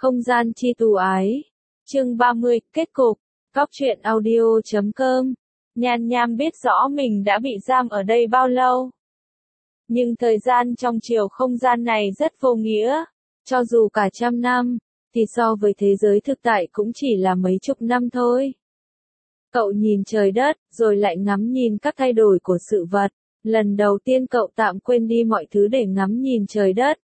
Không gian chi tù ái. Chương 30, kết cục. Góc truyện audio.com. Nhan Nham biết rõ mình đã bị giam ở đây bao lâu. Nhưng thời gian trong chiều không gian này rất vô nghĩa. Cho dù cả 100 năm, thì so với thế giới thực tại cũng chỉ là mấy chục năm thôi. Cậu nhìn trời đất, rồi lại ngắm nhìn các thay đổi của sự vật. Lần đầu tiên cậu tạm quên đi mọi thứ để ngắm nhìn trời đất.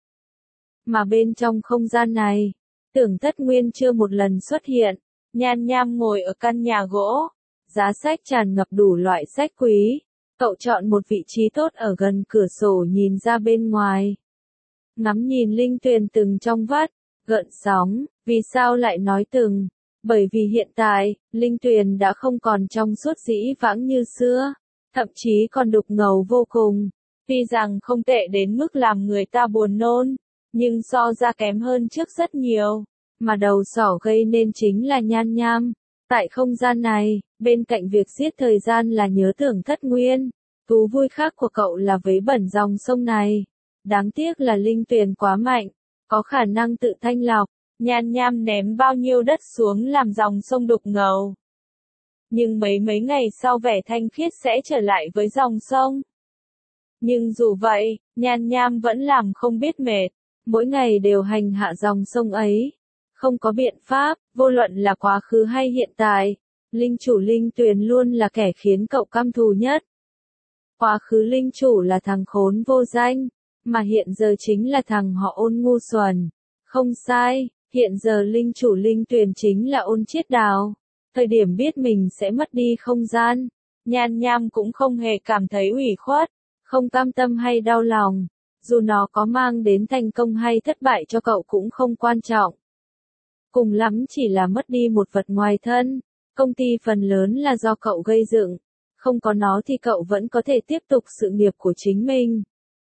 Mà bên trong không gian này, Tưởng Thất Nguyên chưa một lần xuất hiện. Nhan Nham ngồi ở căn nhà gỗ, giá sách tràn ngập đủ loại sách quý. Cậu chọn một vị trí tốt ở gần cửa sổ nhìn ra bên ngoài. Ngắm nhìn linh tuyền từng trong vắt, gợn sóng. Vì sao lại nói từng? Bởi vì hiện tại, linh tuyền đã không còn trong suốt dĩ vãng như xưa, thậm chí còn đục ngầu vô cùng. Tuy rằng không tệ đến mức làm người ta buồn nôn, nhưng so ra kém hơn trước rất nhiều. Mà đầu sỏ gây nên chính là Nhan Nham. Tại không gian này, bên cạnh việc giết thời gian là nhớ Tưởng Thất Nguyên, thú vui khác của cậu là vấy bẩn dòng sông này. Đáng tiếc là linh tuyền quá mạnh, có khả năng tự thanh lọc. Nhan Nham ném bao nhiêu đất xuống làm dòng sông đục ngầu. Nhưng mấy ngày sau vẻ thanh khiết sẽ trở lại với dòng sông. Nhưng dù vậy, Nhan Nham vẫn làm không biết mệt, mỗi ngày đều hành hạ dòng sông ấy. Không có biện pháp, vô luận là quá khứ hay hiện tại, linh chủ linh tuyền luôn là kẻ khiến cậu căm thù nhất. Quá khứ linh chủ là thằng khốn vô danh, mà hiện giờ chính là thằng họ Ôn ngu xuẩn. Không sai, hiện giờ linh chủ linh tuyền chính là Ôn Chiết Đào. Thời điểm biết mình sẽ mất đi không gian, Nhan Nham cũng không hề cảm thấy ủy khuất, không cam tâm hay đau lòng. Dù nó có mang đến thành công hay thất bại cho cậu cũng không quan trọng. Cùng lắm chỉ là mất đi một vật ngoài thân, công ty phần lớn là do cậu gây dựng. Không có nó thì cậu vẫn có thể tiếp tục sự nghiệp của chính mình.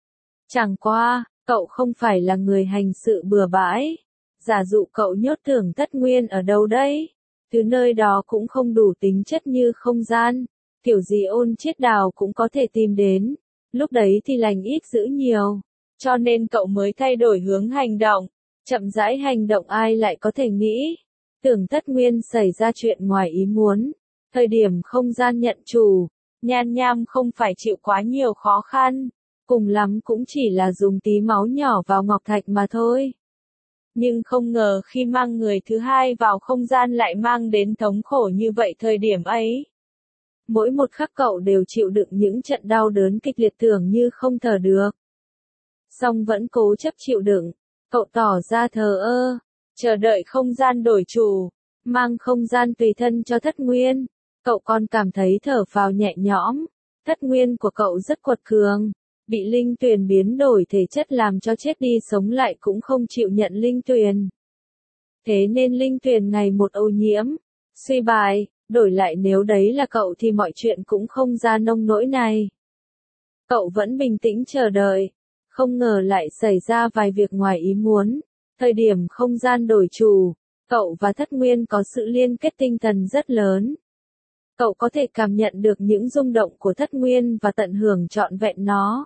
Chẳng qua, cậu không phải là người hành sự bừa bãi. Giả dụ cậu nhốt Tưởng Thất Nguyên ở đâu đấy? Thứ nơi đó cũng không đủ tính chất như không gian. Kiểu gì Ôn Chiết Đào cũng có thể tìm đến. Lúc đấy thì lành ít dữ nhiều. Cho nên cậu mới thay đổi hướng hành động. Chậm rãi hành động ai lại có thể nghĩ. Tưởng Thất Nguyên xảy ra chuyện ngoài ý muốn. Thời điểm không gian nhận chủ, Nhan Nham không phải chịu quá nhiều khó khăn. Cùng lắm cũng chỉ là dùng tí máu nhỏ vào ngọc thạch mà thôi. Nhưng không ngờ khi mang người thứ hai vào không gian lại mang đến thống khổ như vậy thời điểm ấy. Mỗi một khắc cậu đều chịu đựng những trận đau đớn kịch liệt tưởng như không thở được. Song vẫn cố chấp chịu đựng, cậu tỏ ra thờ ơ, chờ đợi không gian đổi chủ, mang không gian tùy thân cho Thất Nguyên. Cậu còn cảm thấy thở phào nhẹ nhõm. Thất Nguyên của cậu rất quật cường, bị linh tuyền biến đổi thể chất làm cho chết đi sống lại cũng không chịu nhận linh tuyền. Thế nên linh tuyền ngày một ô nhiễm, suy bại, đổi lại nếu đấy là cậu thì mọi chuyện cũng không ra nông nỗi này. Cậu vẫn bình tĩnh chờ đợi, không ngờ lại xảy ra vài việc ngoài ý muốn. Thời điểm không gian đổi chủ, cậu và Thất Nguyên có sự liên kết tinh thần rất lớn. Cậu có thể cảm nhận được những rung động của Thất Nguyên và tận hưởng trọn vẹn nó.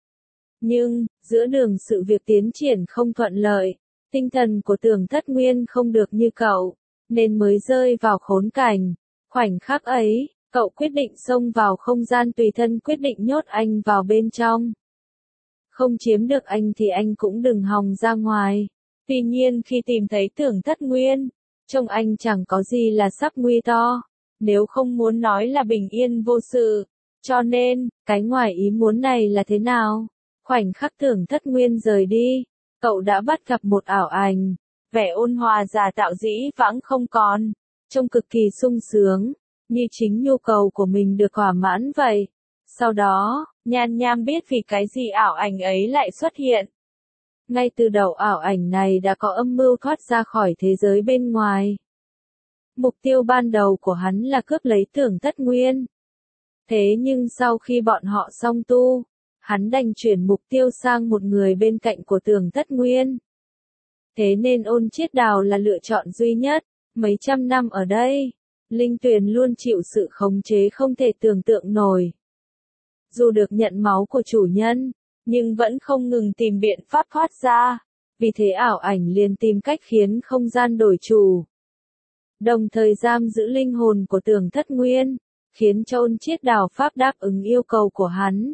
Nhưng, giữa đường sự việc tiến triển không thuận lợi, tinh thần của Tưởng Thất Nguyên không được như cậu, nên mới rơi vào khốn cảnh. Khoảnh khắc ấy, cậu quyết định xông vào không gian tùy thân, quyết định nhốt anh vào bên trong. Không chiếm được anh thì anh cũng đừng hòng ra ngoài. Tuy nhiên khi tìm thấy Tưởng Thất Nguyên, trông anh chẳng có gì là sắp nguy to. Nếu không muốn nói là bình yên vô sự. Cho nên, cái ngoài ý muốn này là thế nào? Khoảnh khắc Tưởng Thất Nguyên rời đi, cậu đã bắt gặp một ảo ảnh. Vẻ ôn hòa giả tạo dĩ vãng không còn. Trông cực kỳ sung sướng, như chính nhu cầu của mình được thỏa mãn vậy. Sau đó, Nhan Nham biết vì cái gì ảo ảnh ấy lại xuất hiện. Ngay từ đầu ảo ảnh này đã có âm mưu thoát ra khỏi thế giới bên ngoài. Mục tiêu ban đầu của hắn là cướp lấy Tưởng Thất Nguyên. Thế nhưng sau khi bọn họ song tu, hắn đành chuyển mục tiêu sang một người bên cạnh của Tưởng Thất Nguyên. Thế nên Ôn Chiết Đào là lựa chọn duy nhất. Mấy trăm năm ở đây, linh tuyền luôn chịu sự khống chế không thể tưởng tượng nổi. Dù được nhận máu của chủ nhân, nhưng vẫn không ngừng tìm biện pháp thoát ra. vì thế ảo ảnh liền tìm cách khiến không gian đổi chủ. Đồng thời giam giữ linh hồn của Tưởng Thất Nguyên, khiến cho Ôn Chiết Đào Pháp đáp ứng yêu cầu của hắn.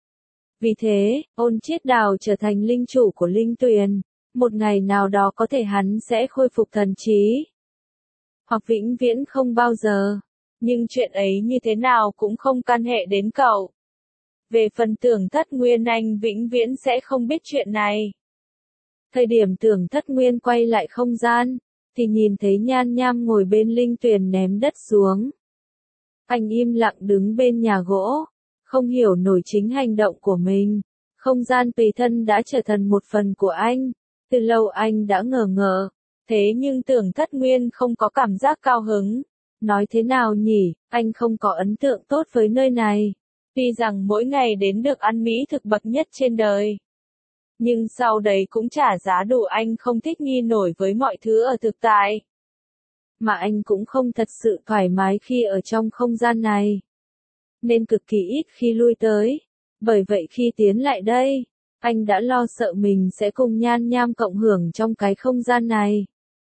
Vì thế, Ôn Chiết Đào trở thành linh chủ của linh tuyền, một ngày nào đó có thể hắn sẽ khôi phục thần trí. Hoặc vĩnh viễn không bao giờ. Nhưng chuyện ấy như thế nào cũng không can hệ đến cậu. Về phần Tưởng Thất Nguyên anh vĩnh viễn sẽ không biết chuyện này. Thời điểm Tưởng Thất Nguyên quay lại không gian, thì nhìn thấy Nhan Nham ngồi bên linh tuyền ném đất xuống. Anh im lặng đứng bên nhà gỗ, không hiểu nổi chính hành động của mình. Không gian tùy thân đã trở thành một phần của anh. Từ lâu anh đã ngờ ngợ, thế nhưng Tưởng Thất Nguyên không có cảm giác cao hứng. Nói thế nào nhỉ, anh không có ấn tượng tốt với nơi này. Tuy rằng mỗi ngày đến được ăn mỹ thực bậc nhất trên đời. Nhưng sau đấy cũng trả giá đủ anh không thích nghi nổi với mọi thứ ở thực tại. Mà anh cũng không thật sự thoải mái khi ở trong không gian này. Nên cực kỳ ít khi lui tới. Bởi vậy khi tiến lại đây, anh đã lo sợ mình sẽ cùng Nhan Nham cộng hưởng trong cái không gian này.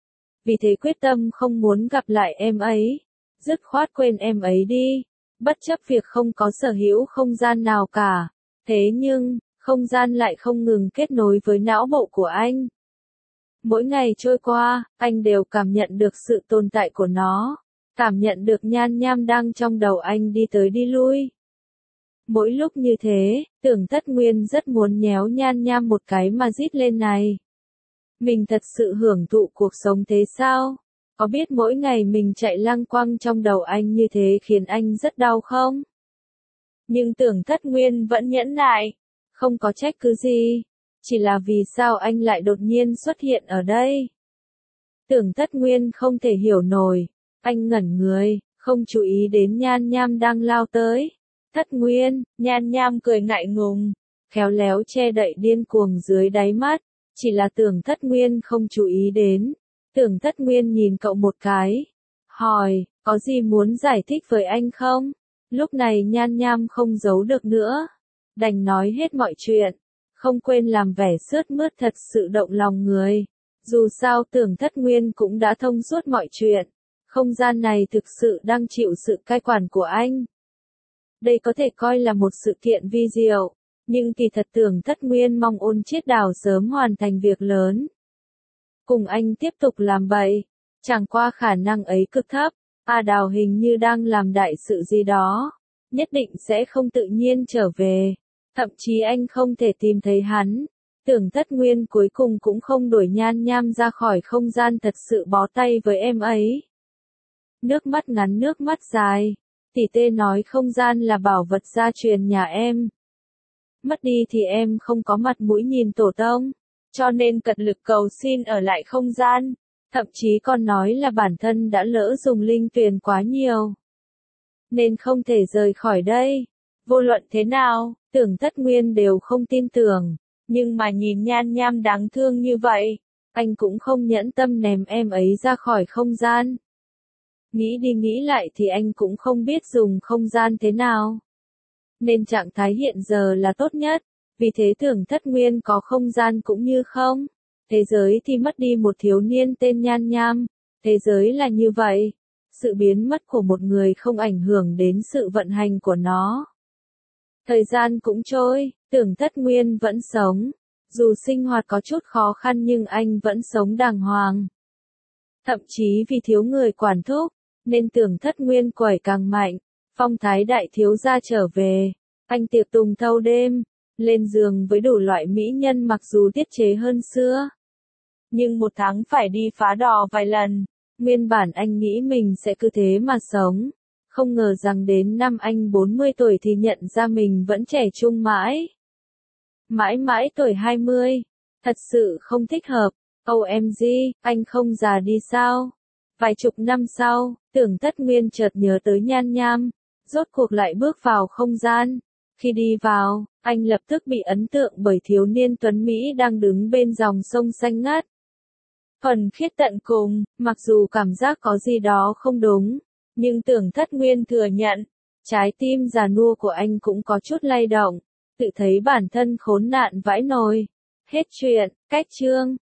Vì thế quyết tâm không muốn gặp lại em ấy. Dứt khoát quên em ấy đi. Bất chấp việc không có sở hữu không gian nào cả. Thế nhưng, không gian lại không ngừng kết nối với não bộ của anh. Mỗi ngày trôi qua, anh đều cảm nhận được sự tồn tại của nó. Cảm nhận được Nhan Nham đang trong đầu anh đi tới đi lui. Mỗi lúc như thế, Tưởng Thất Nguyên rất muốn nhéo Nhan Nham một cái mà rít lên này. Mình thật sự hưởng thụ cuộc sống thế sao? Có biết mỗi ngày mình chạy lăng quăng trong đầu anh như thế khiến anh rất đau không? Nhưng Tưởng Thất Nguyên vẫn nhẫn nại. Không có trách cứ gì. Chỉ là vì sao anh lại đột nhiên xuất hiện ở đây? Tưởng Thất Nguyên không thể hiểu nổi. Anh ngẩn người, không chú ý đến Nhan Nham đang lao tới. Thất Nguyên, Nhan Nham cười ngại ngùng, khéo léo che đậy điên cuồng dưới đáy mắt. Chỉ là Tưởng Thất Nguyên không chú ý đến. Tưởng Thất Nguyên nhìn cậu một cái. Hỏi, có gì muốn giải thích với anh không? Lúc này Nhan Nham không giấu được nữa. Đành nói hết mọi chuyện. Không quên làm vẻ sướt mướt thật sự động lòng người. Dù sao Tưởng Thất Nguyên cũng đã thông suốt mọi chuyện. Không gian này thực sự đang chịu sự cai quản của anh. Đây có thể coi là một sự kiện vi diệu. Nhưng kỳ thật Tưởng Thất Nguyên mong Ôn Chiết Đào sớm hoàn thành việc lớn. Cùng anh tiếp tục làm bậy. Chẳng qua khả năng ấy cực thấp. Đào hình như đang làm đại sự gì đó. Nhất định sẽ không tự nhiên trở về. Thậm chí anh không thể tìm thấy hắn. Tưởng Thất Nguyên cuối cùng cũng không đuổi Nhan Nham ra khỏi không gian thật sự bó tay với em ấy. Nước mắt ngắn nước mắt dài. Tỷ tê nói không gian là bảo vật gia truyền nhà em. Mất đi thì em không có mặt mũi nhìn tổ tông. Cho nên cật lực cầu xin ở lại không gian. Thậm chí còn nói là bản thân đã lỡ dùng linh tuyền quá nhiều. Nên không thể rời khỏi đây. Vô luận thế nào, Tưởng Thất Nguyên đều không tin tưởng. Nhưng mà nhìn Nhan Nham đáng thương như vậy, anh cũng không nhẫn tâm ném em ấy ra khỏi không gian. Nghĩ đi nghĩ lại thì anh cũng không biết dùng không gian thế nào. Nên trạng thái hiện giờ là tốt nhất. Vì thế Tưởng Thất Nguyên có không gian cũng như không. Thế giới thì mất đi một thiếu niên tên Nhan Nham. Thế giới là như vậy. Sự biến mất của một người không ảnh hưởng đến sự vận hành của nó. Thời gian cũng trôi, Tưởng Thất Nguyên vẫn sống. Dù sinh hoạt có chút khó khăn nhưng anh vẫn sống đàng hoàng. Thậm chí vì thiếu người quản thúc, nên Tưởng Thất Nguyên quẩy càng mạnh. Phong thái đại thiếu gia trở về. Anh tiệc tùng thâu đêm. Lên giường với đủ loại mỹ nhân mặc dù tiết chế hơn xưa. Nhưng một tháng phải đi phá đò vài lần. Nguyên bản anh nghĩ mình sẽ cứ thế mà sống. Không ngờ rằng đến năm anh 40 tuổi thì nhận ra mình vẫn trẻ trung mãi. Mãi mãi tuổi 20. Thật sự không thích hợp. OMG, anh không già đi sao? Vài chục năm sau, Tưởng Thất Nguyên chợt nhớ tới Nhan Nham. Rốt cuộc lại bước vào không gian. Khi đi vào, anh lập tức bị ấn tượng bởi thiếu niên tuấn Mỹ đang đứng bên dòng sông xanh ngắt. Thuần khiết tận cùng, mặc dù cảm giác có gì đó không đúng, nhưng Tưởng Thất Nguyên thừa nhận, trái tim già nua của anh cũng có chút lay động, tự thấy bản thân khốn nạn vãi nồi. Hết chuyện, cách chương.